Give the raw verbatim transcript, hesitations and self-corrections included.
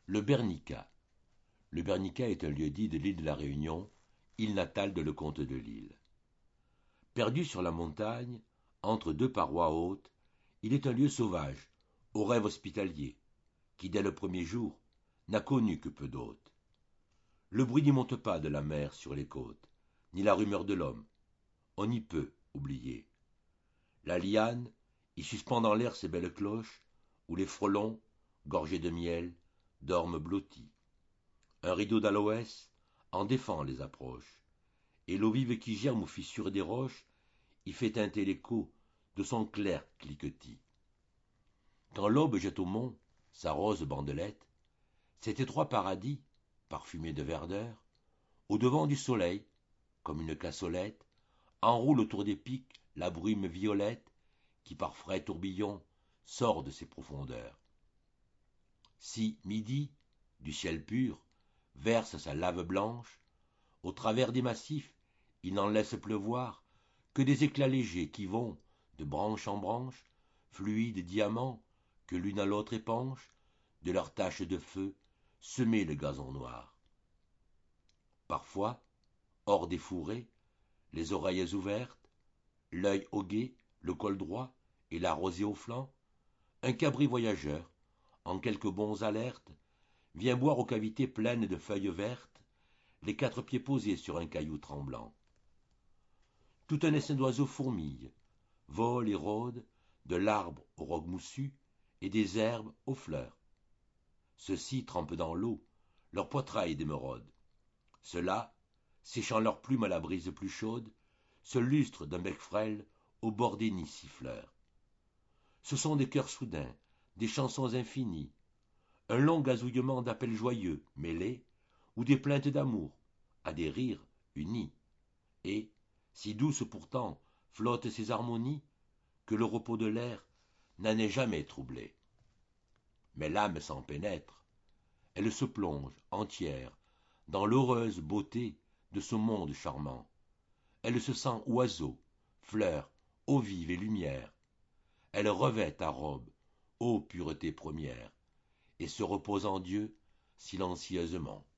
Le Bernica. Le Bernica est un lieu-dit de l'île de la Réunion, île natale de Lecomte de Lisle. Perdu sur la montagne, entre deux parois hautes, il est un lieu sauvage, au rêve hospitalier, qui dès le premier jour n'a connu que peu d'hôtes. Le bruit n'y monte pas de la mer sur les côtes, ni la rumeur de l'homme. On y peut oublier. La liane y suspend dans l'air ses belles cloches, où les frelons, gorgés de miel, dorment blottis. Un rideau d'aloès en défend les approches, et l'eau vive qui germe aux fissures des roches y fait teinter l'écho de son clair cliquetis. Quand l'aube jette au mont sa rose bandelette, cet étroit paradis, parfumé de verdeur, au devant du soleil, comme une cassolette, enroule autour des pics la brume violette qui par frais tourbillons sort de ses profondeurs. Si midi, du ciel pur, verse sa lave blanche, au travers des massifs, il n'en laisse pleuvoir que des éclats légers qui vont, de branche en branche, fluides diamants, que l'une à l'autre épanche, de leurs taches de feu, semer le gazon noir. Parfois, hors des fourrés, les oreilles ouvertes, l'œil au guet, le col droit et la rosée au flanc, un cabri voyageur, en quelques bonds alertes, vient boire aux cavités pleines de feuilles vertes, les quatre pieds posés sur un caillou tremblant. Tout un essaim d'oiseaux fourmille, vole et rôde, de l'arbre au roc moussu, et des herbes aux fleurs. Ceux-ci trempent dans l'eau leurs poitrails d'émeraude. Ceux-là, séchant leurs plumes à la brise plus chaude, se lustrent d'un bec frêle au bord des nids siffleurs. Ce sont des chœurs soudains, des chansons infinies, un long gazouillement d'appels joyeux, mêlés, ou des plaintes d'amour, à des rires unis. Et, si douces pourtant flottent ces harmonies, que le repos de l'air n'en ait jamais troublé. Mais l'âme s'en pénètre, elle se plonge entière dans l'heureuse beauté de ce monde charmant. Elle se sent oiseau, fleur, eau vive et lumière. Elle revêt ta robe, ô pureté première, et se repose en Dieu silencieusement.